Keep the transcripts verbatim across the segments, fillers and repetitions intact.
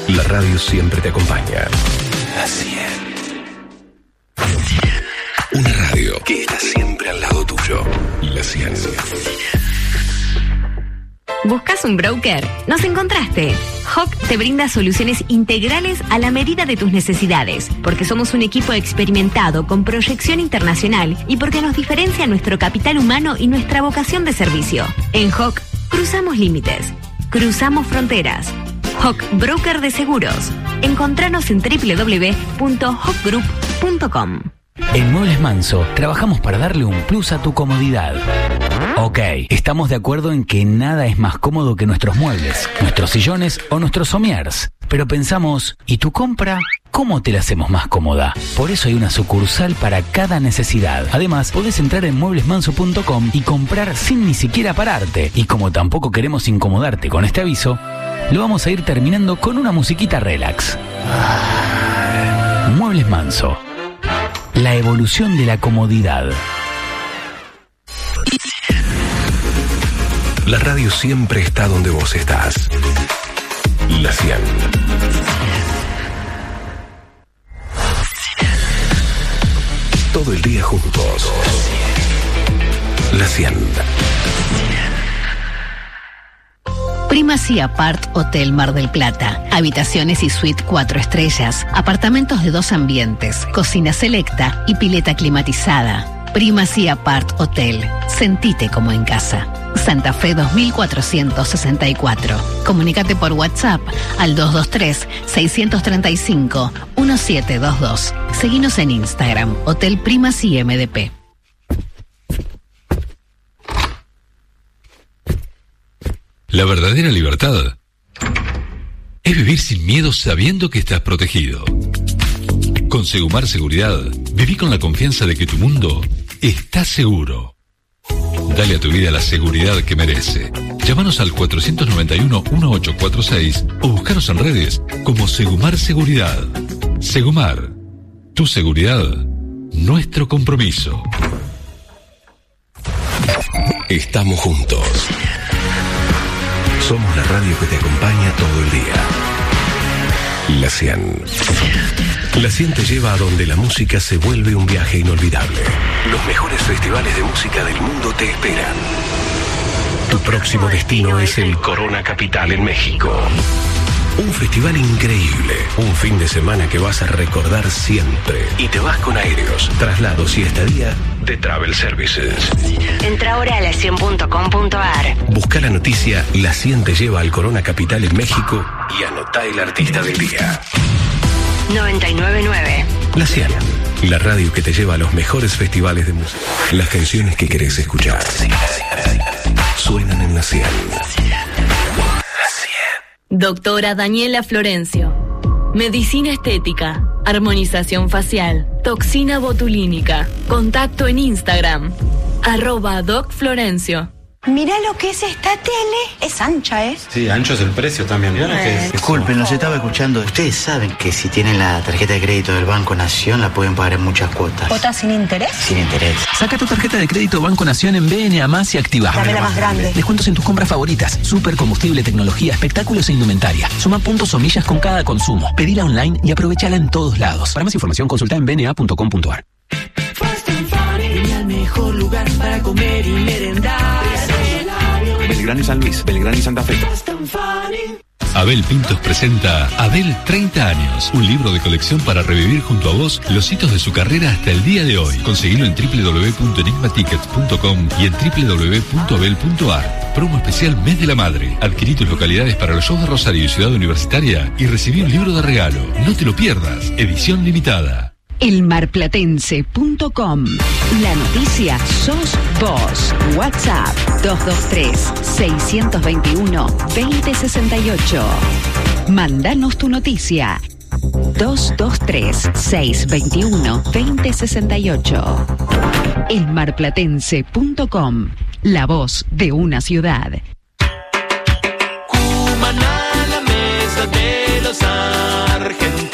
La radio siempre te acompaña. La cien. Una radio que está siempre al lado tuyo. La cien. ¿Buscas un broker? ¡Nos encontraste! H O C te brinda soluciones integrales a la medida de tus necesidades, porque somos un equipo experimentado con proyección internacional y porque nos diferencia nuestro capital humano y nuestra vocación de servicio. En H O C cruzamos límites, cruzamos fronteras. H O C Broker de Seguros. Encontranos en doble u doble u doble u punto hoc group punto com. En Muebles Manso trabajamos para darle un plus a tu comodidad. Ok, estamos de acuerdo en que nada es más cómodo que nuestros muebles, nuestros sillones o nuestros somiers. Pero pensamos, ¿y tu compra? ¿Cómo te la hacemos más cómoda? Por eso hay una sucursal para cada necesidad. Además, podés entrar en muebles manso punto com y comprar sin ni siquiera pararte. Y como tampoco queremos incomodarte con este aviso, lo vamos a ir terminando con una musiquita relax. Muebles Manso. La evolución de la comodidad. La radio siempre está donde vos estás. La cien. Todo el día juntos. La cien. Primacy Apart Hotel Mar del Plata. Habitaciones y suite cuatro estrellas. Apartamentos de dos ambientes. Cocina selecta y pileta climatizada. Primacy Apart Hotel. Sentite como en casa. Santa Fe dos mil cuatrocientos sesenta y cuatro. Comunícate por WhatsApp al dos dos tres, seis tres cinco, uno siete dos dos. Seguinos en Instagram, Hotel Primacy M D P. La verdadera libertad es vivir sin miedo sabiendo que estás protegido. Con Segumar Seguridad, viví con la confianza de que tu mundo está seguro. Dale a tu vida la seguridad que merece. Llámanos al cuatro nueve uno, uno ocho cuatro seis o buscaros en redes como Segumar Seguridad. Segumar, tu seguridad, nuestro compromiso. Estamos juntos. Somos la radio que te acompaña todo el día. La cien. La cien te lleva a donde la música se vuelve un viaje inolvidable. Los mejores festivales de música del mundo te esperan. Tu próximo destino es el Corona Capital en México. Un festival increíble, un fin de semana que vas a recordar siempre. Y te vas con aéreos, traslados y estadía de Travel Services. Entra ahora a la cien punto com punto ar. Busca la noticia La cien te lleva al Corona Capital en México y anotá el artista del día. noventa y nueve punto nueve. La cien, la radio que te lleva a los mejores festivales de música. Las canciones que querés escuchar suenan en La cien. Doctora Daniela Florencio. Medicina estética, armonización facial, toxina botulínica. Contacto en Instagram, arroba Doc Florencio. Mira lo que es esta tele. Es ancha, ¿eh? Sí, ancho es el precio también. Mirá lo que es. Disculpen, los estaba escuchando. Ustedes saben que si tienen la tarjeta de crédito del Banco Nación la pueden pagar en muchas cuotas. ¿Cuotas sin interés? Sin interés. Saca tu tarjeta de crédito Banco Nación en B N A más y activa. Dame la más grande. Descuentos en tus compras favoritas. Super combustible, tecnología, espectáculos e indumentaria. Suma puntos o millas con cada consumo. Pedila online y aprovechala en todos lados. Para más información consulta en b n a punto com punto ar. El mejor lugar para comer y merendar. Belgrano y San Luis, Belgrano y Santa Fe. Abel Pintos presenta Abel treinta años, un libro de colección para revivir junto a vos los hitos de su carrera hasta el día de hoy. Conseguilo en doble u doble u doble u punto enigma tickets punto com y en doble u doble u doble u punto abel punto ar. Promo especial Mes de la Madre. Adquirí tus localidades para los shows de Rosario y Ciudad Universitaria y recibí un libro de regalo. No te lo pierdas. Edición limitada. elmarplatense punto com. La noticia sos vos. WhatsApp dos dos tres, seis dos uno, dos cero seis ocho. Mandanos tu noticia. dos dos tres, seis dos uno, dos cero seis ocho. elmarplatense punto com. La voz de una ciudad. Cumaná, la mesa de los argentinos.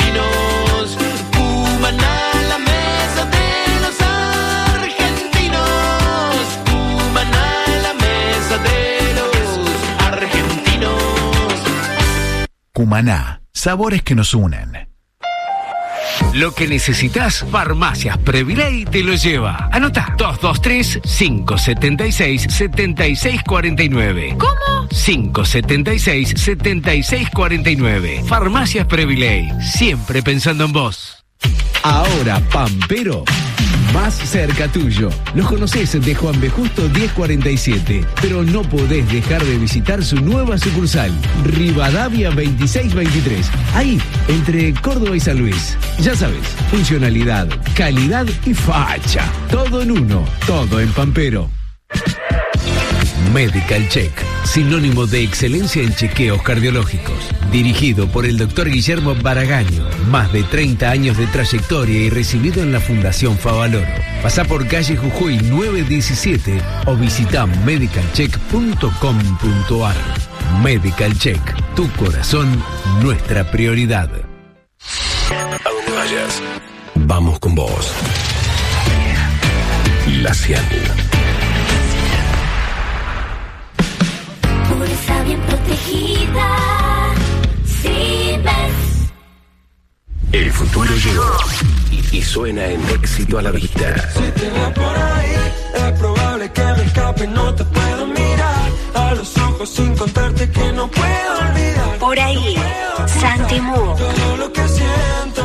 Cumaná, Sabores que nos unen. Lo que necesitas, Farmacias Previley te lo lleva. Anota: dos dos tres, cinco siete seis, siete seis cuatro nueve. ¿Cómo? cinco siete seis, siete seis cuatro nueve. Farmacias Previley, siempre pensando en vos. Ahora Pampero, más cerca tuyo. Los conocés de Juan B. Justo diez cuarenta y siete, pero no podés dejar de visitar su nueva sucursal, Rivadavia veintiséis veintitrés. Ahí, entre Córdoba y San Luis. Ya sabes, funcionalidad, calidad y facha. Todo en uno, todo en Pampero. Medical Check, sinónimo de excelencia en chequeos cardiológicos. Dirigido por el doctor Guillermo Baragaño. Más de treinta años de trayectoria y recibido en la Fundación Favaloro. Pasá por calle Jujuy nueve diecisiete o visita medical check punto com punto ar. Medical Check, tu corazón, nuestra prioridad. A donde vayas, vamos con vos. La cien. Pureza bien protegida. Si ves. El futuro llegó y, y suena en Éxito a la Vista. Si te veo por ahí, es probable que me escape, no te puedo mirar a los ojos sin contarte que no puedo olvidar. Por ahí, Santi Mu. Todo lo que siento.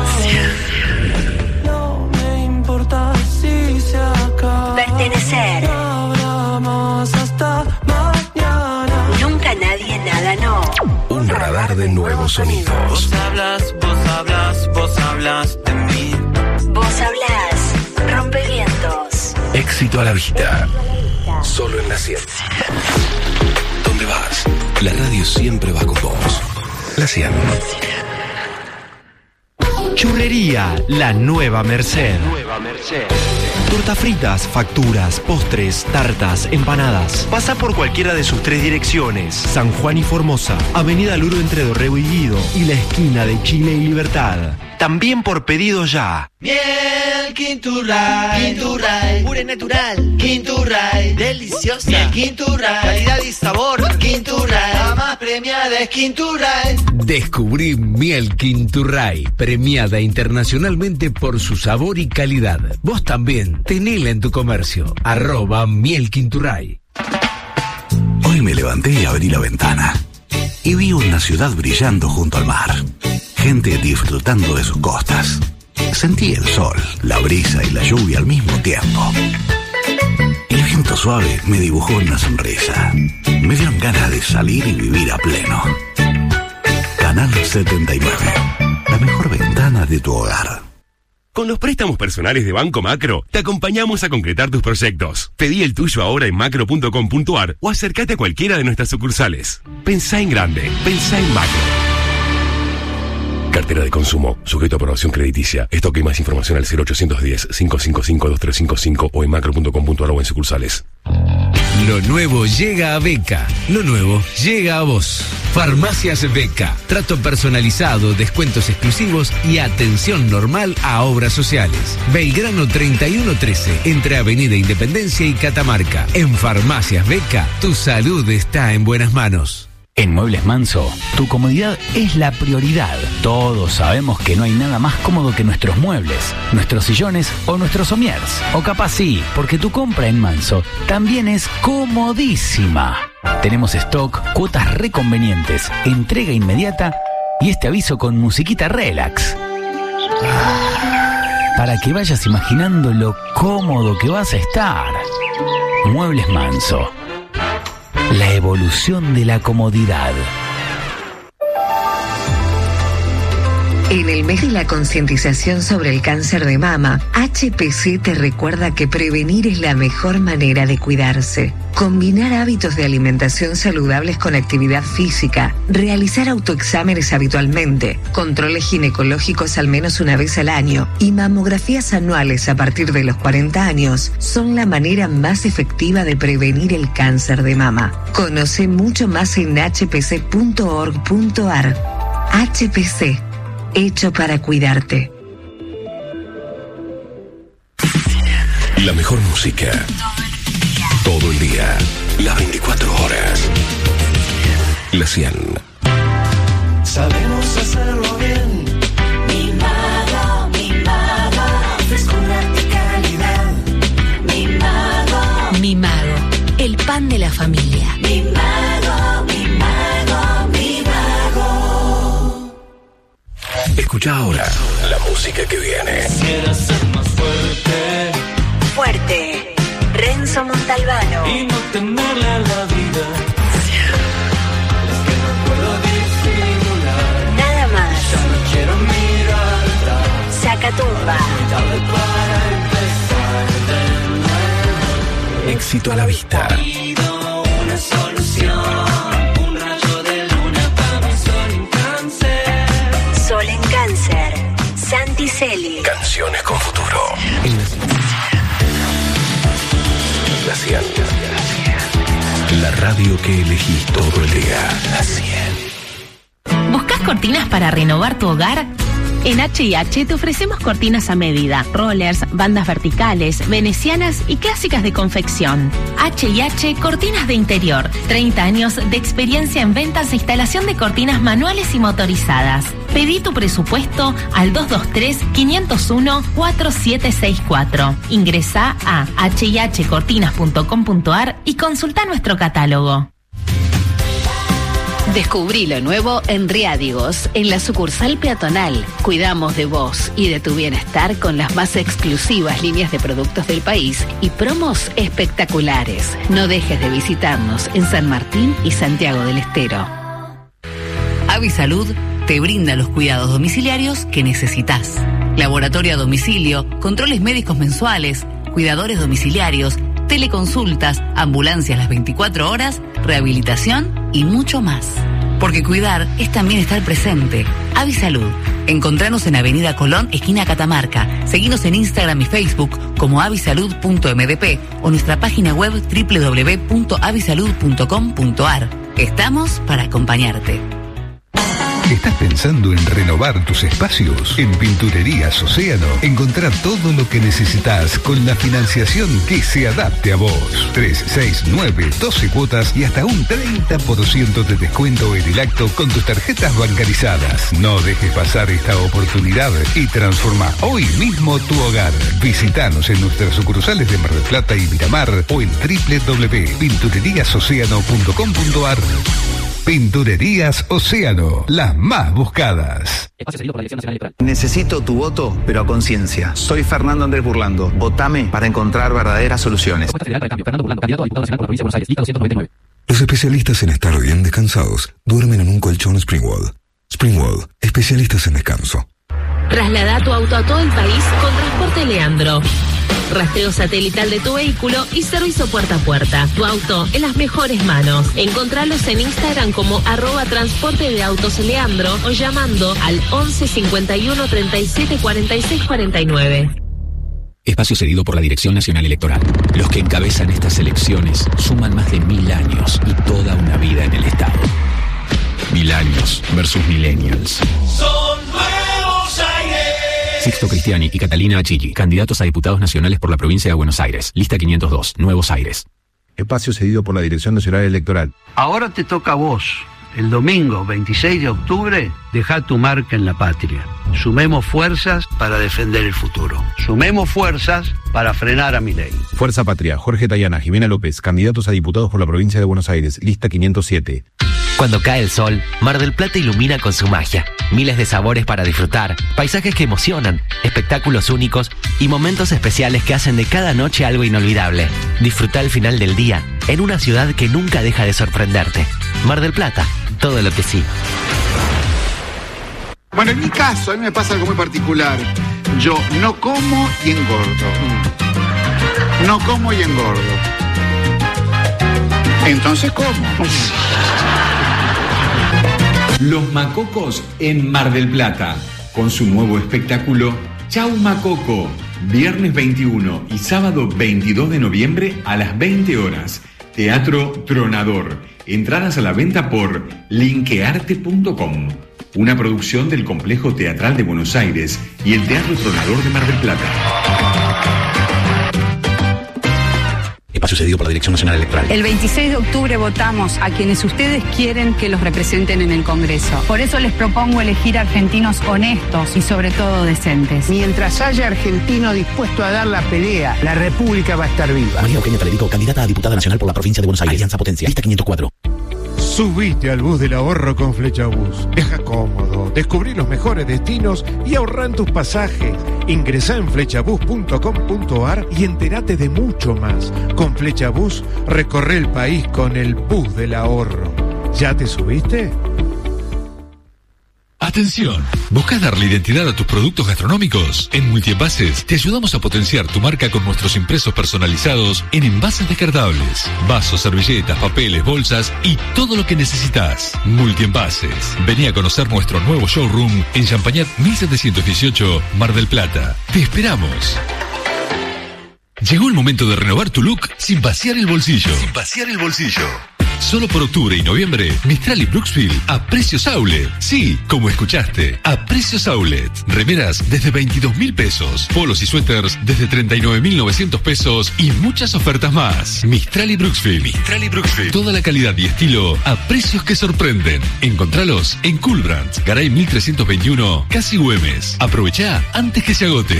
No me importa si se acaba. Pertenecer. No habrá más hasta mañana. Nunca nadie, nada, no. Un radar de nuevos sonidos. Vos hablas, vos hablas, vos hablas de mí. Vos hablas, rompevientos. Éxito a la Vista. Solo en la cien. ¿Dónde vas? La radio siempre va con vos. La cien. Churrería La Nueva Merced. Nueva Merced. Tortas fritas, facturas, postres, tartas, empanadas. Pasa por cualquiera de sus tres direcciones: San Juan y Formosa, Avenida Luro entre Dorrego y Guido, y la esquina de Chile y Libertad. También por pedido ya. Miel Quinturray, Quinturray, pura y natural, Quinturray, deliciosa, Miel Quinturray, calidad y sabor, Quinturray, la más premiada es Quinturray. Descubrí Miel Quinturray, premiada internacionalmente por su sabor y calidad. Vos también, tenela en tu comercio. Arroba Miel Quinturray. Hoy me levanté y abrí la ventana y vi una ciudad brillando junto al mar. Gente disfrutando de sus costas. Sentí el sol, la brisa y la lluvia al mismo tiempo. El viento suave me dibujó una sonrisa. Me dieron ganas de salir y vivir a pleno. Canal setenta y nueve, la mejor ventana de tu hogar. Con los préstamos personales de Banco Macro, te acompañamos a concretar tus proyectos. Pedí el tuyo ahora en macro punto com punto ar o acércate a cualquiera de nuestras sucursales. Pensá en grande, pensá en Macro. Cartera de consumo, sujeto a aprobación crediticia. Estoque y más información al cero ochocientos diez, cinco cinco cinco, dos tres cinco cinco o en macro punto com punto ar o en sucursales. Lo nuevo llega a Beca. Lo nuevo llega a vos. Farmacias Beca. Trato personalizado, descuentos exclusivos y atención normal a obras sociales. Belgrano treinta y uno trece, entre Avenida Independencia y Catamarca. En Farmacias Beca, tu salud está en buenas manos. En Muebles Manso, tu comodidad es la prioridad. Todos sabemos que no hay nada más cómodo que nuestros muebles, nuestros sillones o nuestros somiers. O capaz sí, porque tu compra en Manso también es comodísima. Tenemos stock, cuotas reconvenientes, entrega inmediata y este aviso con musiquita relax. Para que vayas imaginando lo cómodo que vas a estar. Muebles Manso. La evolución de la comodidad. En el mes de la concientización sobre el cáncer de mama, H P C te recuerda que prevenir es la mejor manera de cuidarse. Combinar hábitos de alimentación saludables con actividad física, realizar autoexámenes habitualmente, controles ginecológicos al menos una vez al año y mamografías anuales a partir de los cuarenta años son la manera más efectiva de prevenir el cáncer de mama. Conoce mucho más en h p c punto org punto ar. H P C, hecho para cuidarte. La mejor música. Todo el día. Las veinticuatro horas. La cien. Sabemos hacerlo familia. Mi mago, mi mago, mi mago. Escucha ahora la música que viene. Quisiera ser más fuerte. Fuerte. Renzo Montalbano. Y no temerle a la vida. Es que no puedo disimular. Nada más. Ya no quiero mirar atrás. Sacatumba. Tarde para empezar de nuevo. Éxito a la vista. Pido una solución. Un rayo de luna para mi sol en cáncer. Sol en Cáncer. Santi Celi. Canciones con futuro. En La cien. La radio que elegís todo el día. La cien. ¿Buscas cortinas para renovar tu hogar? En H y H te ofrecemos cortinas a medida, rollers, bandas verticales, venecianas y clásicas de confección. H y H Cortinas de Interior. treinta años de experiencia en ventas e instalación de cortinas manuales y motorizadas. Pedí tu presupuesto al dos dos tres, cinco cero uno, cuatro siete seis cuatro. Ingresa a h y h cortinas punto com punto a r y consulta nuestro catálogo. Descubrí lo nuevo en Riádigos, en la sucursal peatonal. Cuidamos de vos y de tu bienestar con las más exclusivas líneas de productos del país y promos espectaculares. No dejes de visitarnos en San Martín y Santiago del Estero. Avisalud te brinda los cuidados domiciliarios que necesitas. Laboratorio a domicilio, controles médicos mensuales, cuidadores domiciliarios, teleconsultas, ambulancias las veinticuatro horas, rehabilitación y mucho más. Porque cuidar es también estar presente. Avisalud. Encontranos en Avenida Colón, esquina Catamarca. Seguinos en Instagram y Facebook como avisalud punto m d p o nuestra página web doble u doble u doble u punto avisalud punto com punto a r. Estamos para acompañarte. ¿Estás pensando en renovar tus espacios? En Pinturerías Océano encontrá todo lo que necesitas con la financiación que se adapte a vos. tres, seis, nueve, doce cuotas y hasta un treinta por ciento de descuento en el acto con tus tarjetas bancarizadas. No dejes pasar esta oportunidad y transforma hoy mismo tu hogar. Visítanos en nuestras sucursales de Mar del Plata y Miramar o en doble u doble u doble u punto pinturerías océano punto com punto a r. Pinturerías Océano, las más buscadas. Necesito tu voto, pero a conciencia. Soy Fernando Andrés Burlando. Votame para encontrar verdaderas soluciones. Los especialistas en estar bien descansados duermen en un colchón Springwall. Springwall, especialistas en descanso. Traslada tu auto a todo el país con Transporte Leandro. Rastreo satelital de tu vehículo y servicio puerta a puerta. Tu auto en las mejores manos. Encontralos en Instagram como arroba transporte de autos Leandro o llamando al once cincuenta y uno treinta y siete cuarenta y seis cuarenta y nueve. Espacio cedido por la Dirección Nacional Electoral. Los que encabezan estas elecciones suman más de mil años y toda una vida en el Estado. Mil años versus millennials. Son nuevos aires. Sixto Cristiani y Catalina Achilli, candidatos a diputados nacionales por la provincia de Buenos Aires. Lista quinientos dos, Nuevos Aires. Espacio cedido por la Dirección Nacional Electoral. Ahora te toca a vos. El domingo veintiséis de octubre, deja tu marca en la patria. Sumemos fuerzas para defender el futuro. Sumemos fuerzas para frenar a Milei. Fuerza Patria, Jorge Tayana, Jimena López, candidatos a diputados por la provincia de Buenos Aires. Lista quinientos siete. Cuando cae el sol, Mar del Plata ilumina con su magia. Miles de sabores para disfrutar, paisajes que emocionan, espectáculos únicos y momentos especiales que hacen de cada noche algo inolvidable. Disfruta el final del día en una ciudad que nunca deja de sorprenderte. Mar del Plata, todo lo que sí. Bueno, en mi caso, a mí me pasa algo muy particular. Yo no como y engordo. No como y engordo. Entonces, ¿cómo? Los Macocos en Mar del Plata, con su nuevo espectáculo Chau Macoco, viernes veintiuno y sábado veintidós de noviembre a las veinte horas. Teatro Tronador. Entradas a la venta por linkearte punto com. Una producción del Complejo Teatral de Buenos Aires y el Teatro Tronador de Mar del Plata. espacio cedido por la Dirección Nacional Electoral. El veintiséis de octubre votamos a quienes ustedes quieren que los representen en el Congreso. Por eso les propongo elegir argentinos honestos y sobre todo decentes. Mientras haya argentino dispuesto a dar la pelea, la República va a estar viva. María Eugenia Talerico, candidata a diputada nacional por la provincia de Buenos Aires. Alianza Potencia, lista quinientos cuatro. Subite al bus del ahorro con Flechabús. Viaja cómodo, descubrí los mejores destinos y ahorra en tus pasajes. Ingresá en flechabús punto com punto ar y entérate de mucho más. Con Flechabús recorre el país con el bus del ahorro. ¿Ya te subiste? Atención, ¿buscas darle identidad a tus productos gastronómicos? En Multienvases te ayudamos a potenciar tu marca con nuestros impresos personalizados en envases descartables, vasos, servilletas, papeles, bolsas y todo lo que necesitas. Multienvases. Vení a conocer nuestro nuevo showroom en Champañat mil setecientos dieciocho, Mar del Plata. Te esperamos. Llegó el momento de renovar tu look sin vaciar el bolsillo. Sin vaciar el bolsillo. Solo por octubre y noviembre, Mistral y Brooksville a precios outlet. Sí, como escuchaste, a precios outlet. Remeras desde veintidós mil pesos, polos y suéteres desde treinta y nueve mil novecientos pesos y muchas ofertas más. Mistral y Brooksville. Mistral y Brooksville. Toda la calidad y estilo a precios que sorprenden. Encontralos en Cool Brands, Garay mil trescientos veintiuno, Casi Güemes. Aprovechá antes que se agoten.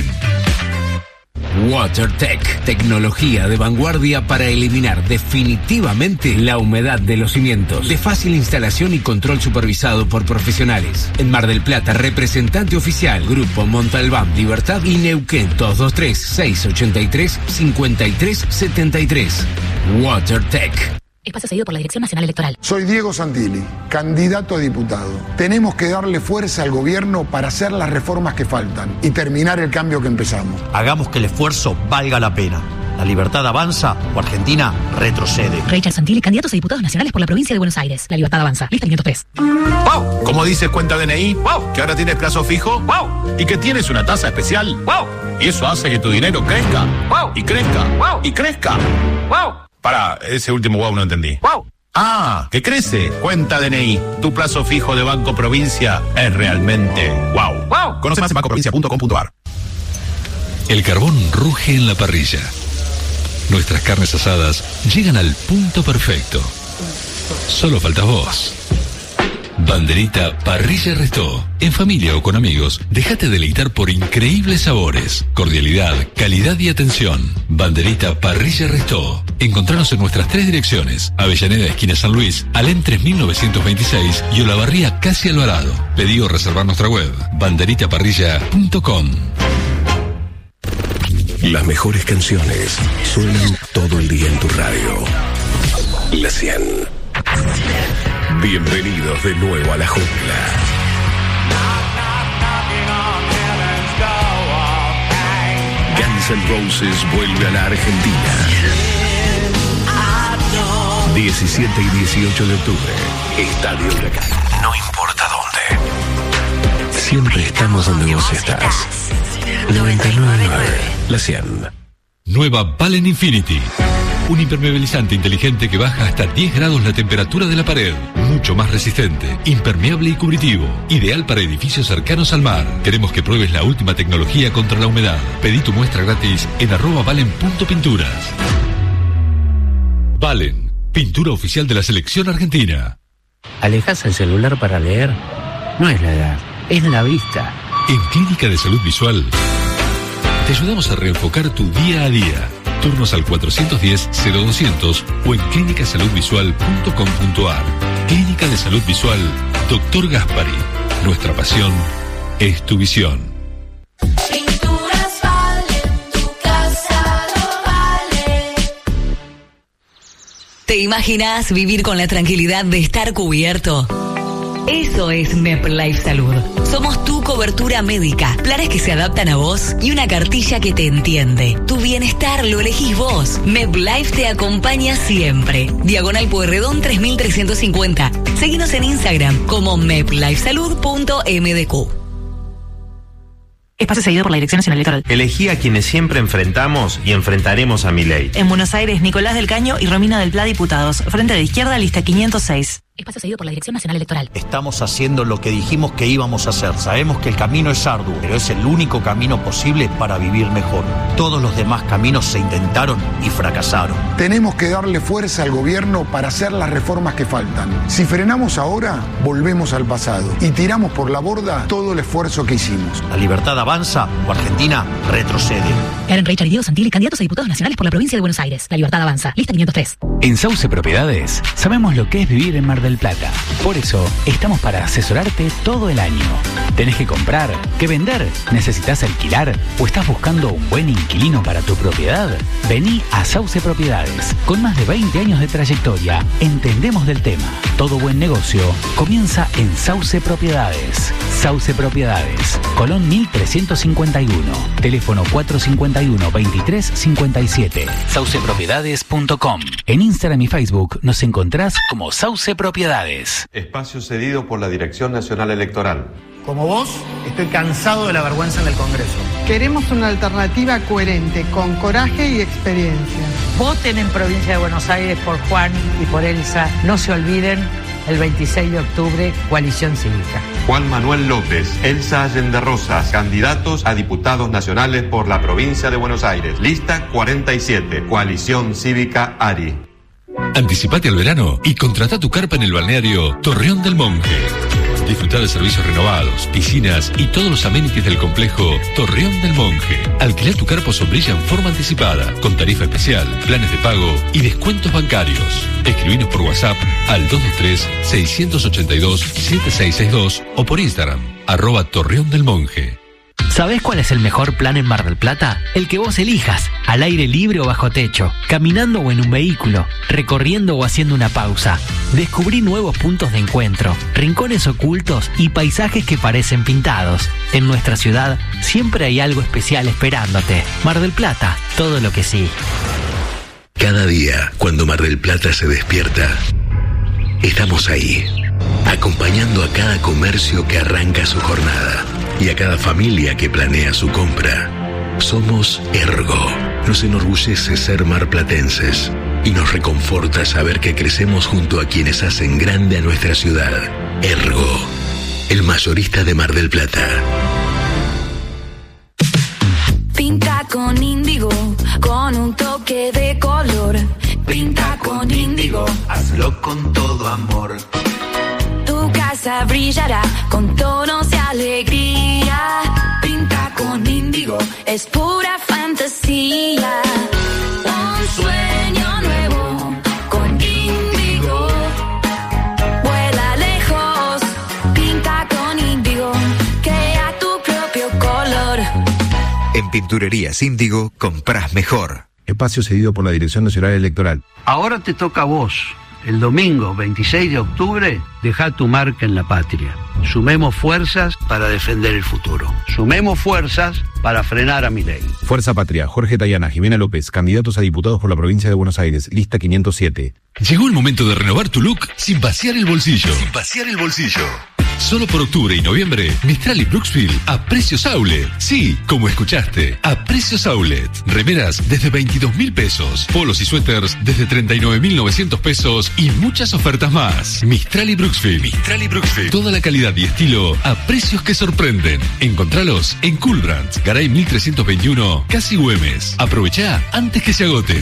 WaterTech, tecnología de vanguardia para eliminar definitivamente la humedad de los cimientos, de fácil instalación y control supervisado por profesionales. En Mar del Plata, representante oficial, Grupo Montalbán, Libertad y Neuquén, dos dos tres, seis ocho tres, cinco tres siete tres. WaterTech. Espacio cedido por la Dirección Nacional Electoral. Soy Diego Santilli, candidato a diputado. Tenemos que darle fuerza al gobierno para hacer las reformas que faltan y terminar el cambio que empezamos. Hagamos que el esfuerzo valga la pena. La libertad avanza o Argentina retrocede. Richard Santilli, candidatos a diputados nacionales por la provincia de Buenos Aires. La libertad avanza. Lista quinientos tres. ¡Wow! Como dice cuenta D N I, ¡wow! Que ahora tienes plazo fijo, ¡wow! Y que tienes una tasa especial, ¡wow! Y eso hace que tu dinero crezca, ¡wow! Y crezca, ¡wow! Y crezca, ¡wow! Pará, ese último wow no entendí. ¡Wow! Ah, que crece. Cuenta D N I. Tu plazo fijo de Banco Provincia es realmente wow. ¡Wow! Conoce más en banco provincia punto com punto ar. El carbón ruge en la parrilla. Nuestras carnes asadas llegan al punto perfecto. Solo faltas vos. Banderita Parrilla Restó. En familia o con amigos, déjate deleitar por increíbles sabores, cordialidad, calidad y atención. Banderita Parrilla Restó. Encontranos en nuestras tres direcciones: Avellaneda, esquina San Luis, Alem tres mil novecientos veintiséis y Olavarría, casi Alvarado. Pedí o reservar nuestra web, banderita parrilla punto com. Las mejores canciones suenan todo el día en tu radio. La cien. Bienvenidos de nuevo a la jungla. Guns N' Roses vuelve a la Argentina. diecisiete y dieciocho de octubre. Estadio Huracán. No importa dónde. Siempre estamos donde vos estás. noventa y nueve punto nueve. La cien. Nueva Valen Infinity. Un impermeabilizante inteligente que baja hasta diez grados la temperatura de la pared. Mucho más resistente, impermeable y cubritivo. Ideal para edificios cercanos al mar. Queremos que pruebes la última tecnología contra la humedad. Pedí tu muestra gratis en arroba valen.pinturas. Valen, pintura oficial de la selección argentina. ¿Alejas el celular para leer? No es la edad, es la vista. En Clínica de Salud Visual te ayudamos a reenfocar tu día a día. Turnos al cuatrocientos diez, cero doscientos o en clínica salud visual punto com punto ar. Clínica de Salud Visual, doctor Gaspari. Nuestra pasión es tu visión. Pinturas Valen, tu casa lo vale. ¿Te imaginas vivir con la tranquilidad de estar cubierto? Eso es MedLife Salud. Somos tu cobertura médica, planes que se adaptan a vos y una cartilla que te entiende. Tu bienestar lo elegís vos. MedLife te acompaña siempre. Diagonal Pueyrredón tres mil trescientos cincuenta. Seguinos en Instagram como medlifesalud punto m d q. Espacio seguido por la Dirección Nacional Electoral. Elegí a quienes siempre enfrentamos y enfrentaremos a Milei. En Buenos Aires, Nicolás del Caño y Romina del Pla, diputados. Frente de Izquierda, lista quinientos seis. Espacio cedido por la Dirección Nacional Electoral. Estamos haciendo lo que dijimos que íbamos a hacer. Sabemos que el camino es arduo, pero es el único camino posible para vivir mejor. Todos los demás caminos se intentaron y fracasaron. Tenemos que darle fuerza al gobierno para hacer las reformas que faltan. Si frenamos ahora, volvemos al pasado y tiramos por la borda todo el esfuerzo que hicimos. La libertad avanza o Argentina retrocede. Karen Reichard y Diego Santilli, candidatos a diputados nacionales por la provincia de Buenos Aires. La libertad avanza. Lista quinientos tres. En Sauce Propiedades sabemos lo que es vivir en Mar del Plata. Por eso estamos para asesorarte todo el año. ¿Tenés que comprar? ¿Que vender? ¿Necesitas alquilar? ¿O estás buscando un buen inquilino para tu propiedad? Vení a Sauce Propiedades. Con más de veinte años de trayectoria, entendemos del tema. Todo buen negocio comienza en Sauce Propiedades. Sauce Propiedades. Colón mil trescientos cincuenta y uno. Teléfono cuatrocientos cincuenta y uno, veintitrés cincuenta y siete. sauce propiedades punto com. En Instagram y Facebook nos encontrás como Sauce Propiedades. Espacio cedido por la Dirección Nacional Electoral. Como vos, estoy cansado de la vergüenza en el Congreso. Queremos una alternativa coherente, con coraje y experiencia. Voten en Provincia de Buenos Aires por Juan y por Elsa. No se olviden, el veintiséis de octubre, Coalición Cívica. Juan Manuel López, Elsa Allende Rosas, candidatos a diputados nacionales por la Provincia de Buenos Aires. Lista cuarenta y siete, Coalición Cívica ARI. Anticipate al verano y contrata tu carpa en el balneario Torreón del Monje. Disfrutar de servicios renovados, piscinas y todos los amenities del complejo Torreón del Monje. Alquila tu carpa o sombrilla en forma anticipada, con tarifa especial, planes de pago y descuentos bancarios. Escribinos por WhatsApp al dos dos tres, seis ocho dos, siete seis seis dos o por Instagram, arroba Torreón del Monje. ¿Sabés cuál es el mejor plan en Mar del Plata? El que vos elijas, al aire libre o bajo techo, caminando o en un vehículo, recorriendo o haciendo una pausa. Descubrí nuevos puntos de encuentro, rincones ocultos y paisajes que parecen pintados. En nuestra ciudad siempre hay algo especial esperándote. Mar del Plata, todo lo que sí. Cada día, cuando Mar del Plata se despierta, estamos ahí, acompañando a cada comercio que arranca su jornada y a cada familia que planea su compra. Somos Ergo. Nos enorgullece ser marplatenses y nos reconforta saber que crecemos junto a quienes hacen grande a nuestra ciudad. Ergo, el mayorista de Mar del Plata. Pinta con índigo, con un toque de color. Pinta con índigo, hazlo con todo amor. Tu casa brillará con tonos de alegría. Pinta con índigo, es pura fantasía. Un sueño nuevo con índigo. Vuela lejos, pinta con índigo. Crea tu propio color. En Pinturerías Índigo, comprás mejor. Espacio cedido por la Dirección Nacional Electoral. Ahora te toca a vos. El domingo veintiséis de octubre, deja tu marca en la patria. Sumemos fuerzas para defender el futuro. Sumemos fuerzas para frenar a Milei. Fuerza Patria, Jorge Tayana, Jimena López, candidatos a diputados por la Provincia de Buenos Aires, lista quinientos siete. Llegó el momento de renovar tu look sin vaciar el bolsillo. Sin vaciar el bolsillo. Solo por octubre y noviembre, Mistral y Brooksville a precios outlet. Sí, como escuchaste, a precios outlet. Remeras desde veintidós mil pesos, polos y suéteres desde treinta y nueve mil novecientos pesos y muchas ofertas más. Mistral y Brooksville. Mistral y Brooksville. Toda la calidad y estilo a precios que sorprenden. Encontralos en Cool Brands, Garay mil trescientos veintiuno, Casi Güemes. Aprovechá antes que se agoten.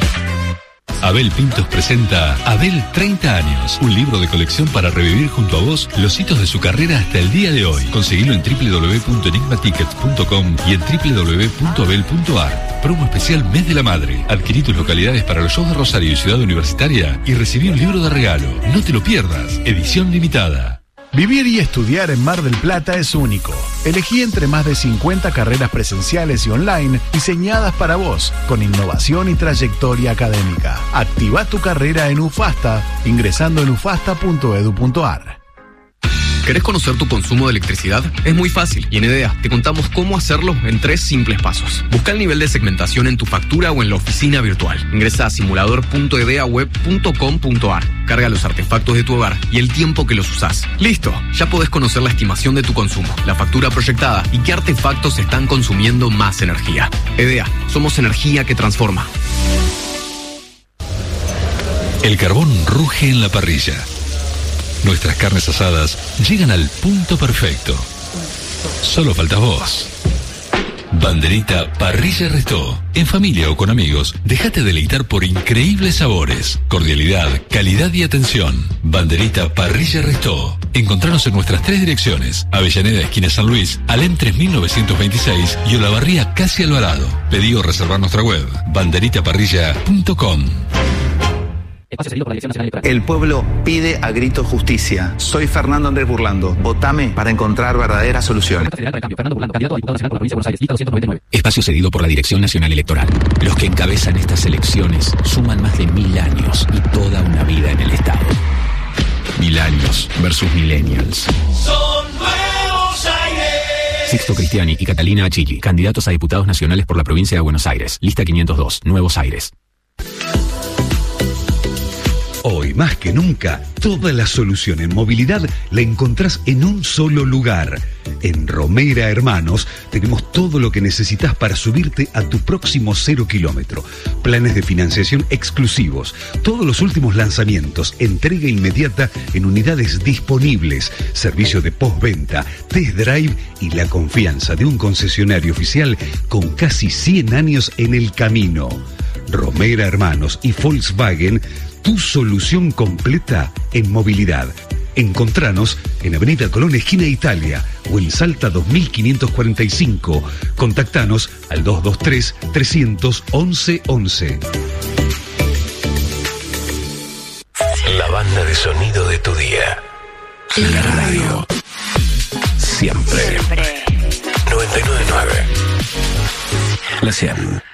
Abel Pintos presenta Abel treinta años, un libro de colección para revivir junto a vos los hitos de su carrera hasta el día de hoy. Conseguilo en doble u doble u doble u punto enigma tickets punto com y en doble u doble u doble u punto abel punto ar. Promo especial Mes de la Madre. Adquirí tus localidades para los shows de Rosario y Ciudad Universitaria y recibí un libro de regalo. No te lo pierdas. Edición limitada. Vivir y estudiar en Mar del Plata es único. Elegí entre más de cincuenta carreras presenciales y online diseñadas para vos, con innovación y trayectoria académica. Activa tu carrera en UFASTA ingresando en ufasta punto edu punto ar. ¿Querés conocer tu consumo de electricidad? Es muy fácil y en EDEA te contamos cómo hacerlo en tres simples pasos. Busca el nivel de segmentación en tu factura o en la oficina virtual. Ingresa a simulador punto edeaweb punto com punto ar. Carga los artefactos de tu hogar y el tiempo que los usás. ¡Listo! Ya podés conocer la estimación de tu consumo, la factura proyectada y qué artefactos están consumiendo más energía. EDEA, somos energía que transforma. El carbón ruge en la parrilla. Nuestras carnes asadas llegan al punto perfecto. Solo faltas vos. Banderita Parrilla Restó. En familia o con amigos, déjate deleitar por increíbles sabores, cordialidad, calidad y atención. Banderita Parrilla Restó. Encontranos en nuestras tres direcciones: Avellaneda, esquina San Luis, Alem tres mil novecientos veintiséis y Olavarría, casi Alvarado. Pedí o reservar nuestra web, banderita parrilla punto com. El pueblo pide a grito justicia. Soy Fernando Andrés Burlando. Votame para encontrar verdaderas soluciones. Espacio cedido por la Dirección Nacional Electoral. Los que encabezan estas elecciones suman más de mil años y toda una vida en el Estado. Mil años versus millennials. Son Nuevos Aires. Sixto Cristiani y Catalina Achilli, candidatos a diputados nacionales por la provincia de Buenos Aires. Lista quinientos dos, Nuevos Aires. Hoy, más que nunca, toda la solución en movilidad la encontrás en un solo lugar. En Romera Hermanos tenemos todo lo que necesitas para subirte a tu próximo cero kilómetro. Planes de financiación exclusivos, todos los últimos lanzamientos, entrega inmediata en unidades disponibles, servicio de postventa, test drive y la confianza de un concesionario oficial con casi cien años en el camino. Romera Hermanos y Volkswagen, tu solución completa en movilidad. Encontranos en Avenida Colón, esquina Italia, o en Salta dos mil quinientos cuarenta y cinco. Contactanos al dos dos tres, tres once, once. La banda de sonido de tu día. La radio. Siempre. Siempre. noventa y nueve punto nueve. La cien.